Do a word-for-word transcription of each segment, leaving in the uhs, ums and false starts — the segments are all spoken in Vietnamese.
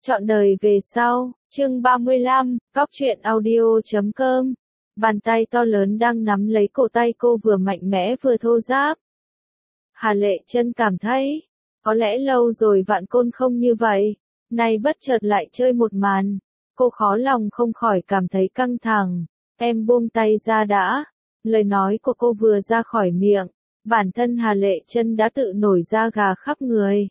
Trọn đời về sau, chương ba mươi lăm, cóc truyện audio chấm com. Bàn tay to lớn đang nắm lấy cổ tay cô vừa mạnh mẽ vừa thô ráp. Hà Lệ Chân cảm thấy, có lẽ lâu rồi Vạn Côn không như vậy, nay bất chợt lại chơi một màn, cô khó lòng không khỏi cảm thấy căng thẳng. Em buông tay ra đã. Lời nói của cô vừa ra khỏi miệng, bản thân Hà Lệ Chân đã tự nổi da gà khắp người.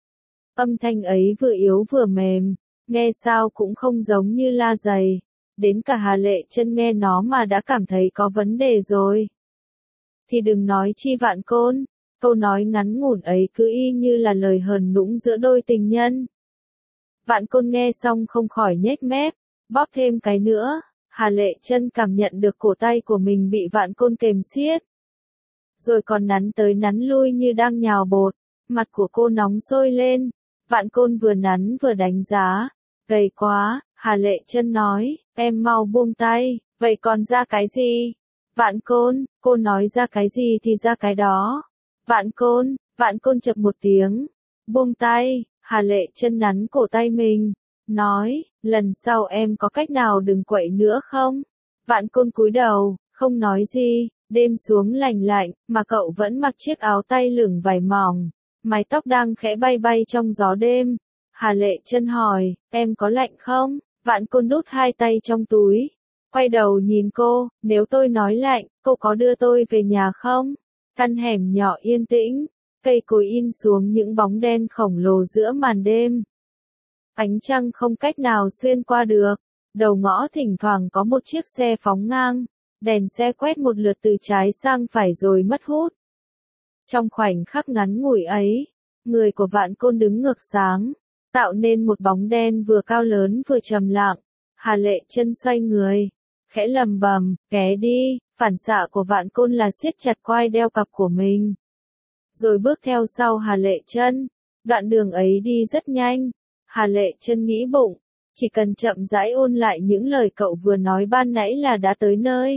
Âm thanh ấy vừa yếu vừa mềm, nghe sao cũng không giống như la giày. Đến cả Hà Lệ Chân nghe nó mà đã cảm thấy có vấn đề rồi. Thì đừng nói chi Vạn Côn, câu nói ngắn ngủn ấy cứ y như là lời hờn nũng giữa đôi tình nhân. Vạn Côn nghe xong không khỏi nhếch mép, bóp thêm cái nữa. Hà Lệ Chân cảm nhận được cổ tay của mình bị Vạn Côn kềm siết. Rồi còn nắn tới nắn lui như đang nhào bột, mặt của cô nóng sôi lên. Vạn Côn vừa nắn vừa đánh giá. Gầy quá, Hà Lệ Chân nói, em mau buông tay, vậy còn ra cái gì? Vạn Côn, cô nói ra cái gì thì ra cái đó. Vạn Côn, Vạn Côn chập một tiếng. Buông tay, Hà Lệ Chân nắn cổ tay mình. Nói, lần sau em có cách nào đừng quậy nữa không? Vạn Côn cúi đầu, không nói gì. Đêm xuống lành lạnh, mà cậu vẫn mặc chiếc áo tay lửng vải mỏng. Mái tóc đang khẽ bay bay trong gió đêm. Hà Lệ Chân hỏi, em có lạnh không? Vạn Côn đút hai tay trong túi. Quay đầu nhìn cô, nếu tôi nói lạnh, cô có đưa tôi về nhà không? Căn hẻm nhỏ yên tĩnh, cây cối in xuống những bóng đen khổng lồ giữa màn đêm. Ánh trăng không cách nào xuyên qua được. Đầu ngõ thỉnh thoảng có một chiếc xe phóng ngang. Đèn xe quét một lượt từ trái sang phải rồi mất hút. Trong khoảnh khắc ngắn ngủi ấy, người của Vạn Côn đứng ngược sáng, tạo nên một bóng đen vừa cao lớn vừa trầm lặng. Hà Lệ Chân xoay người, khẽ lầm bầm, ghé đi. Phản xạ của Vạn Côn là siết chặt quai đeo cặp của mình, rồi bước theo sau Hà Lệ Chân. Đoạn đường ấy đi rất nhanh. Hà Lệ Chân nghĩ bụng, chỉ cần chậm rãi ôn lại những lời cậu vừa nói ban nãy là đã tới nơi.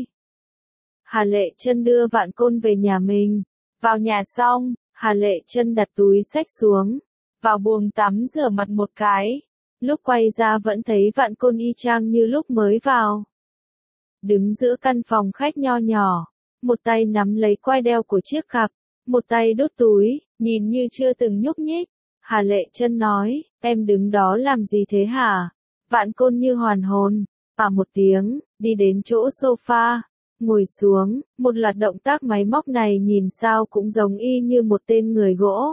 Hà Lệ Chân đưa Vạn Côn về nhà mình. Vào nhà xong, Hà Lệ Chân đặt túi xách xuống, vào buồng tắm rửa mặt một cái. Lúc quay ra vẫn thấy Vạn Côn y chang như lúc mới vào. Đứng giữa căn phòng khách nho nhỏ, một tay nắm lấy quai đeo của chiếc cặp, một tay đút túi, nhìn như chưa từng nhúc nhích. Hà Lệ Chân nói, em đứng đó làm gì thế hả? Vạn Côn như hoàn hồn, à một tiếng, đi đến chỗ sofa. Ngồi xuống, một loạt động tác máy móc này nhìn sao cũng giống y như một tên người gỗ.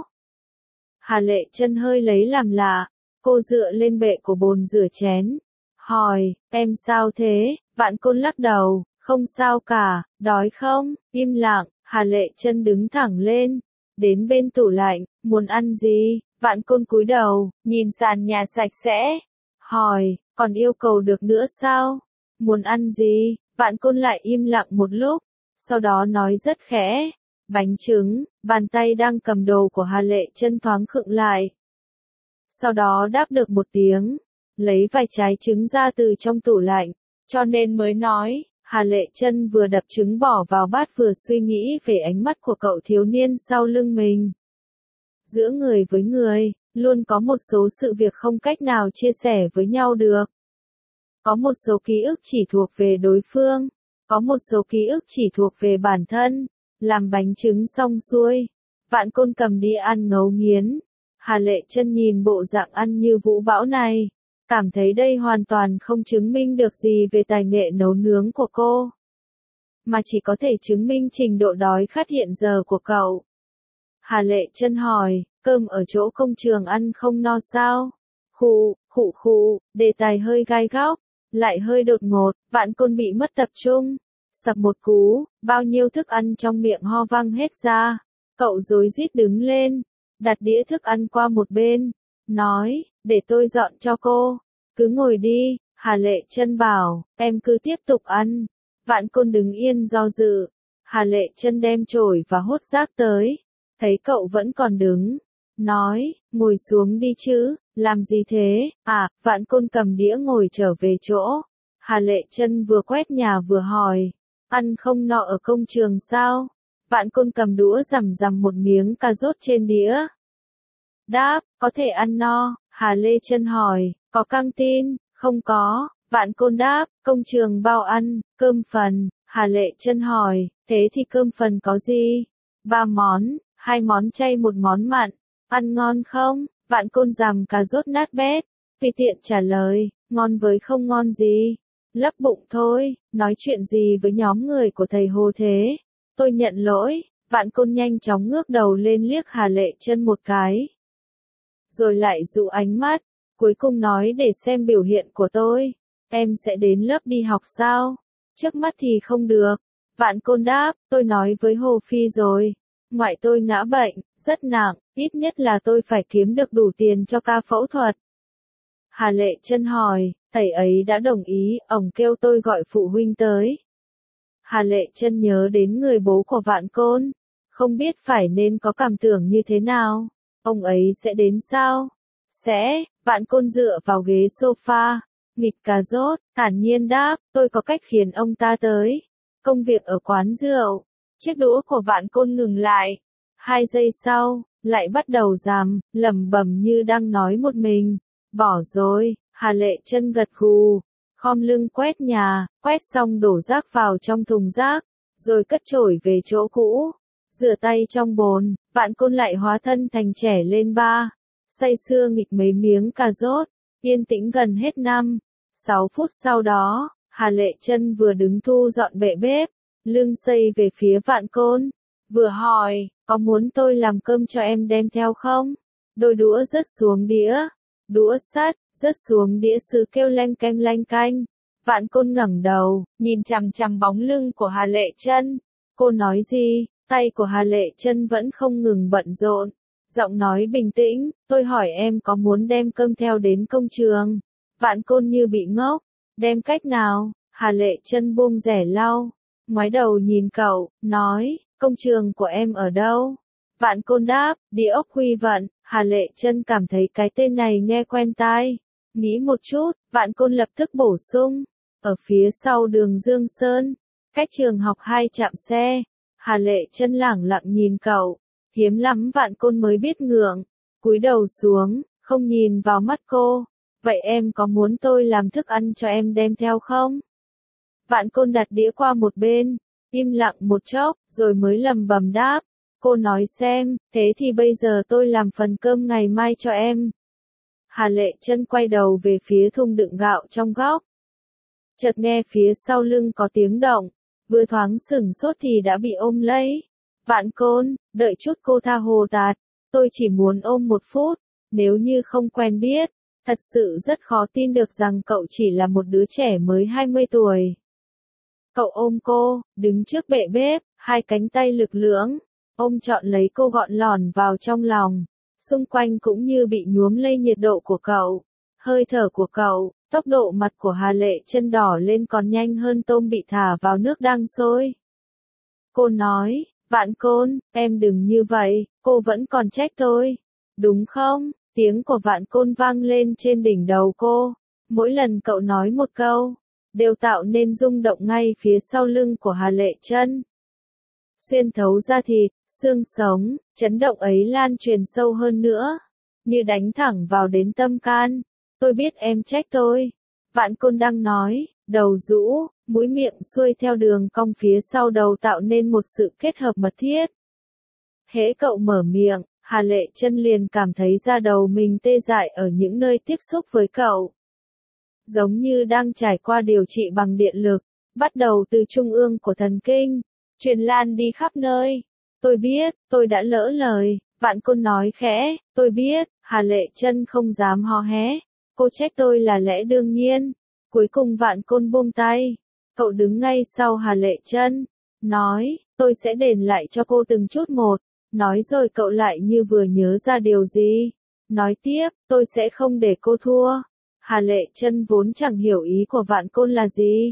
Hà Lệ Chân hơi lấy làm lạ, cô dựa lên bệ của bồn rửa chén. Hỏi, em sao thế? Vạn Côn lắc đầu, không sao cả, đói không? Im lặng, Hà Lệ Chân đứng thẳng lên, đến bên tủ lạnh, muốn ăn gì? Vạn Côn cúi đầu, nhìn sàn nhà sạch sẽ. Hỏi, còn yêu cầu được nữa sao? Muốn ăn gì? Vạn Côn lại im lặng một lúc, sau đó nói rất khẽ, bánh trứng. Bàn tay đang cầm đồ của Hà Lệ Chân thoáng khựng lại. Sau đó đáp được một tiếng, lấy vài trái trứng ra từ trong tủ lạnh, cho nên mới nói. Hà Lệ Chân vừa đập trứng bỏ vào bát vừa suy nghĩ về ánh mắt của cậu thiếu niên sau lưng mình. Giữa người với người, luôn có một số sự việc không cách nào chia sẻ với nhau được. Có một số ký ức chỉ thuộc về đối phương, có một số ký ức chỉ thuộc về bản thân. Làm bánh trứng xong xuôi, Vạn Côn cầm đi ăn ngấu nghiến. Hà Lệ Chân nhìn bộ dạng ăn như vũ bão này, cảm thấy đây hoàn toàn không chứng minh được gì về tài nghệ nấu nướng của cô, mà chỉ có thể chứng minh trình độ đói khát hiện giờ của cậu. Hà Lệ Chân hỏi, cơm ở chỗ công trường ăn không no sao? Khụ, khụ khụ, đề tài hơi gai góc, lại hơi đột ngột. Vạn Côn bị mất tập trung, sặc một cú, bao nhiêu thức ăn trong miệng ho văng hết ra. Cậu rối rít đứng lên, đặt đĩa thức ăn qua một bên, nói, để tôi dọn cho cô, cứ ngồi đi. Hà Lệ Chân bảo, em cứ tiếp tục ăn. Vạn Côn đứng yên do dự. Hà Lệ Chân đem chổi và hốt rác tới, thấy cậu vẫn còn đứng, nói, ngồi xuống đi chứ, làm gì thế? À, Vạn Côn cầm đĩa ngồi trở về chỗ. Hà Lệ Chân vừa quét nhà vừa hỏi, ăn không no ở công trường sao? Vạn Côn cầm đũa rằm rằm một miếng cà rốt trên đĩa. đáp, có thể ăn no. Hà Lê Chân hỏi, có căng tin? Không có. Vạn Côn đáp, công trường bao ăn, cơm phần. Hà Lệ Chân hỏi, thế thì cơm phần có gì? Ba món, hai món chay một món mặn. Ăn ngon không? Vạn Côn rằm cà rốt nát bét. Tùy tiện trả lời, ngon với không ngon gì. Lấp bụng thôi, nói chuyện gì với nhóm người của thầy Hồ thế? Tôi nhận lỗi. Vạn Côn nhanh chóng ngước đầu lên liếc Hà Lệ Chân một cái. Rồi lại dụ ánh mắt, cuối cùng nói để xem biểu hiện của tôi. Em sẽ đến lớp đi học sao? Trước mắt thì không được. Vạn Côn đáp, tôi nói với Hồ Phi rồi. Ngoại tôi ngã bệnh, rất nặng, ít nhất là tôi phải kiếm được đủ tiền cho ca phẫu thuật. Hà Lệ Chân hỏi, thầy ấy đã đồng ý, ông kêu tôi gọi phụ huynh tới. Hà Lệ Chân nhớ đến người bố của Vạn Côn, không biết phải nên có cảm tưởng như thế nào. Ông ấy sẽ đến sao? Sẽ. Vạn Côn dựa vào ghế sofa, nghịch cà rốt, thản nhiên đáp, tôi có cách khiến ông ta tới. Công việc ở quán rượu. Chiếc đũa của Vạn Côn ngừng lại. Hai giây sau, lại bắt đầu ràm, lẩm bẩm như đang nói một mình. Bỏ rồi. Hà Lệ Chân gật gù, khom lưng quét nhà, quét xong đổ rác vào trong thùng rác, rồi cất chổi về chỗ cũ. Rửa tay trong bồn, Vạn Côn lại hóa thân thành trẻ lên ba. Say sưa nghịch mấy miếng cà rốt, yên tĩnh gần hết năm. Sáu phút sau đó, Hà Lệ Chân vừa đứng thu dọn bệ bếp, lưng xây về phía Vạn Côn, vừa hỏi, có muốn tôi làm cơm cho em đem theo không? Đôi đũa rớt xuống đĩa, đũa sắt, rớt xuống đĩa sứ kêu lanh canh lanh canh. Vạn Côn ngẩng đầu, nhìn chằm chằm bóng lưng của Hà Lệ Chân. Cô nói gì? Tay của Hà Lệ Chân vẫn không ngừng bận rộn. Giọng nói bình tĩnh, tôi hỏi em có muốn đem cơm theo đến công trường. Vạn Côn như bị ngốc. Đem cách nào? Hà Lệ Chân buông rẻ lau, ngoái đầu nhìn cậu, nói, công trường của em ở đâu? Vạn Côn đáp, địa ốc Huy Vận. Hà Lệ Chân cảm thấy cái tên này nghe quen tai. Nghĩ một chút, Vạn Côn lập tức bổ sung, ở phía sau đường Dương Sơn, cách trường học hai trạm xe. Hà Lệ Chân lẳng lặng nhìn cậu, hiếm lắm Vạn Côn mới biết ngượng, cúi đầu xuống, không nhìn vào mắt cô. Vậy em có muốn tôi làm thức ăn cho em đem theo không? Vạn Côn đặt đĩa qua một bên, im lặng một chốc, rồi mới lầm bầm đáp. Cô nói xem, thế thì bây giờ tôi làm phần cơm ngày mai cho em. Hà Lệ Chân quay đầu về phía thùng đựng gạo trong góc. Chợt nghe phía sau lưng có tiếng động, vừa thoáng sửng sốt thì đã bị ôm lấy. Vạn Côn, đợi chút cô tha hồ tạt, tôi chỉ muốn ôm một phút, nếu như không quen biết, thật sự rất khó tin được rằng cậu chỉ là một đứa trẻ mới hai mươi tuổi. Cậu ôm cô, đứng trước bệ bếp, hai cánh tay lực lưỡng, ôm trọn lấy cô gọn lỏn vào trong lòng, xung quanh cũng như bị nhuốm lây nhiệt độ của cậu, hơi thở của cậu. Tốc độ mặt của Hà Lệ Chân đỏ lên còn nhanh hơn tôm bị thả vào nước đang sôi. Cô nói, Vạn Côn, em đừng như vậy, cô vẫn còn trách tôi. Đúng không? Tiếng của Vạn Côn vang lên trên đỉnh đầu cô. Mỗi lần cậu nói một câu, đều tạo nên rung động ngay phía sau lưng của Hà Lệ Chân. Xuyên thấu da thịt, xương sống, chấn động ấy lan truyền sâu hơn nữa, như đánh thẳng vào đến tâm can. Tôi biết em trách tôi. Vạn Côn đang nói, đầu rũ, mũi miệng xuôi theo đường cong phía sau đầu tạo nên một sự kết hợp mật thiết. Hễ cậu mở miệng, Hà Lệ Chân liền cảm thấy da đầu mình tê dại ở những nơi tiếp xúc với cậu. Giống như đang trải qua điều trị bằng điện lực, bắt đầu từ trung ương của thần kinh, truyền lan đi khắp nơi. Tôi biết, tôi đã lỡ lời. Vạn Côn nói khẽ, tôi biết. Hà Lệ Chân không dám hò hé. Cô trách tôi là lẽ đương nhiên. Cuối cùng Vạn Côn buông tay. Cậu đứng ngay sau Hà Lệ Chân, nói, tôi sẽ đền lại cho cô từng chút một. Nói rồi cậu lại như vừa nhớ ra điều gì. Nói tiếp, tôi sẽ không để cô thua. Hà Lệ Chân vốn chẳng hiểu ý của Vạn Côn là gì.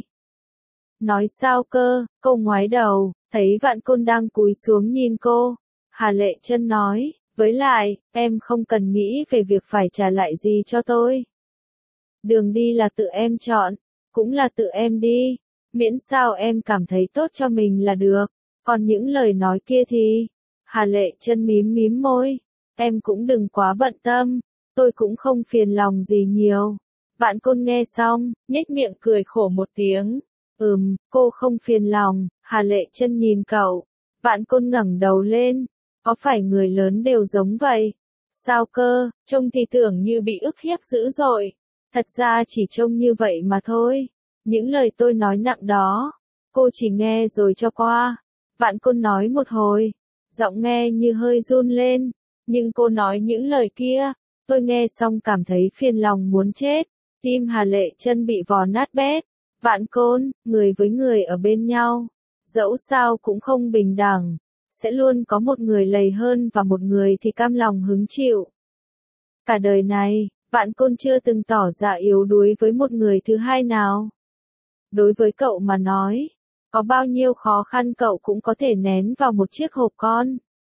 Nói sao cơ? Cô ngoái đầu, thấy Vạn Côn đang cúi xuống nhìn cô. Hà Lệ Chân nói, với lại, em không cần nghĩ về việc phải trả lại gì cho tôi. Đường đi là tự em chọn, cũng là tự em đi. Miễn sao em cảm thấy tốt cho mình là được. Còn những lời nói kia thì... Hà Lệ Chân mím mím môi. em cũng đừng quá bận tâm, tôi cũng không phiền lòng gì nhiều. Vạn Côn nghe xong, nhếch miệng cười khổ một tiếng. Ừm, cô không phiền lòng. Hà Lệ Chân nhìn cậu. Vạn Côn ngẩng đầu lên. Có phải người lớn đều giống vậy? Sao cơ, trông thì tưởng như bị ức hiếp dữ dội. Thật ra chỉ trông như vậy mà thôi. Những lời tôi nói nặng đó, cô chỉ nghe rồi cho qua. Vạn Côn nói một hồi, giọng nghe như hơi run lên. Nhưng cô nói những lời kia, tôi nghe xong cảm thấy phiền lòng muốn chết. Tim Hà Lệ Chân bị vò nát bét. Vạn Côn, người với người ở bên nhau, dẫu sao cũng không bình đẳng. Sẽ luôn có một người lầy hơn và một người thì cam lòng hứng chịu. Cả đời này, Vạn Côn chưa từng tỏ ra yếu đuối với một người thứ hai nào. Đối với cậu mà nói, có bao nhiêu khó khăn cậu cũng có thể nén vào một chiếc hộp con.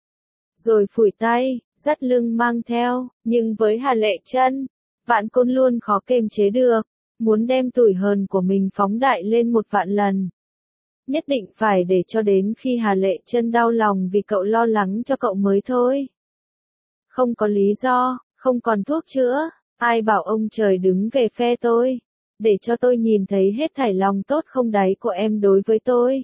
Rồi phủi tay, dắt lưng mang theo, nhưng với Hà Lệ Chân, Vạn Côn luôn khó kềm chế được, muốn đem tủi hờn của mình phóng đại lên một vạn lần. Nhất định phải để cho đến khi Hà Lệ Chân đau lòng vì cậu lo lắng cho cậu mới thôi. Không có lý do, không còn thuốc chữa, ai bảo ông trời đứng về phe tôi, để cho tôi nhìn thấy hết thảy lòng tốt không đáy của em đối với tôi.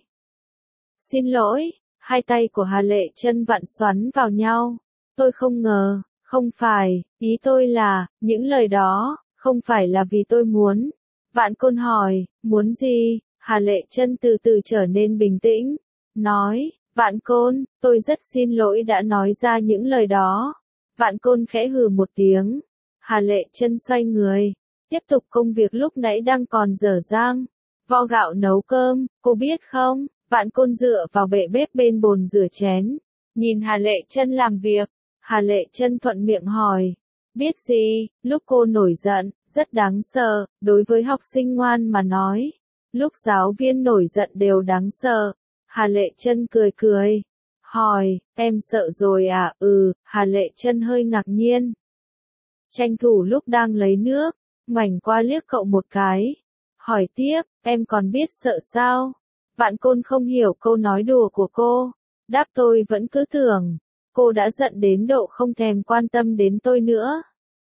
Xin lỗi, hai tay của Hà Lệ Chân vặn xoắn vào nhau. Tôi không ngờ, không phải, ý tôi là, những lời đó, không phải là vì tôi muốn. Vạn Côn hỏi, muốn gì? Hà Lệ Chân từ từ trở nên bình tĩnh, nói, Vạn Côn, tôi rất xin lỗi đã nói ra những lời đó. Vạn Côn khẽ hừ một tiếng. Hà Lệ Chân xoay người, tiếp tục công việc lúc nãy đang còn dở dang. Vo gạo nấu cơm, cô biết không? Vạn Côn dựa vào bệ bếp bên bồn rửa chén, nhìn Hà Lệ Chân làm việc. Hà Lệ Chân thuận miệng hỏi, biết gì? Lúc cô nổi giận, rất đáng sợ, đối với học sinh ngoan mà nói. Lúc giáo viên nổi giận đều đáng sợ. Hà Lệ Chân cười cười, hỏi, em sợ rồi à? Ừ, Hà Lệ Chân hơi ngạc nhiên. Tranh thủ lúc đang lấy nước, ngoảnh qua liếc cậu một cái. Hỏi tiếp, em còn biết sợ sao? Vạn Côn không hiểu câu nói đùa của cô. Đáp tôi vẫn cứ tưởng, cô đã giận đến độ không thèm quan tâm đến tôi nữa.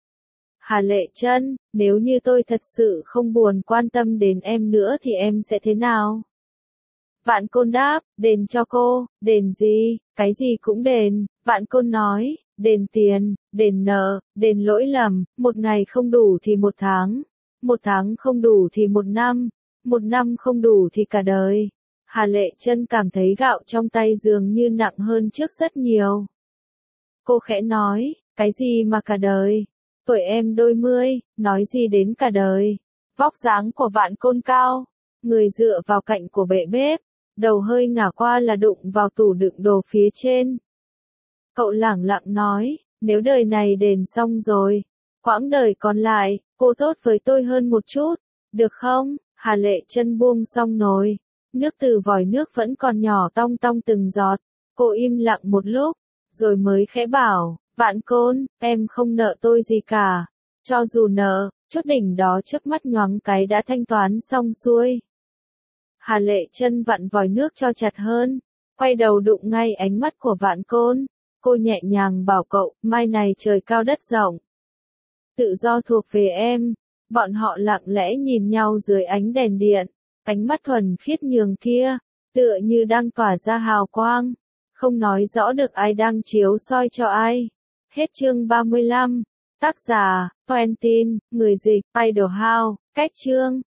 Hà Lệ Chân, nếu như tôi thật sự không buồn quan tâm đến em nữa thì em sẽ thế nào? Vạn Côn đáp, đền cho cô. Đền gì? Cái gì cũng đền. Vạn Côn nói, đền tiền, đền nợ, đền lỗi lầm, một ngày không đủ thì một tháng, một tháng không đủ thì một năm, một năm không đủ thì cả đời. Hà Lệ Chân cảm thấy gạo trong tay dường như nặng hơn trước rất nhiều. Cô khẽ nói, cái gì mà cả đời? Tuổi em đôi mươi, nói gì đến cả đời? Vóc dáng của Vạn Côn cao, người dựa vào cạnh của bệ bếp, đầu hơi ngả qua là đụng vào tủ đựng đồ phía trên. Cậu lẳng lặng nói, nếu đời này đền xong rồi, quãng đời còn lại, cô tốt với tôi hơn một chút, được không? Hà Lệ Chân buông xong nồi, nước từ vòi nước vẫn còn nhỏ tong tong từng giọt. Cô im lặng một lúc, rồi mới khẽ bảo, Vạn Côn, em không nợ tôi gì cả. Cho dù nợ, chút đỉnh đó trước mắt nhoáng cái đã thanh toán xong xuôi. Hà Lệ Chân vặn vòi nước cho chặt hơn, quay đầu đụng ngay ánh mắt của Vạn Côn. Cô nhẹ nhàng bảo cậu, mai này trời cao đất rộng. Tự do thuộc về em. Bọn họ lặng lẽ nhìn nhau dưới ánh đèn điện. Ánh mắt thuần khiết nhường kia, tựa như đang tỏa ra hào quang. Không nói rõ được ai đang chiếu soi cho ai. Hết chương ba mươi lăm. Tác giả, Quentin, người dịch, Idle House, cách chương.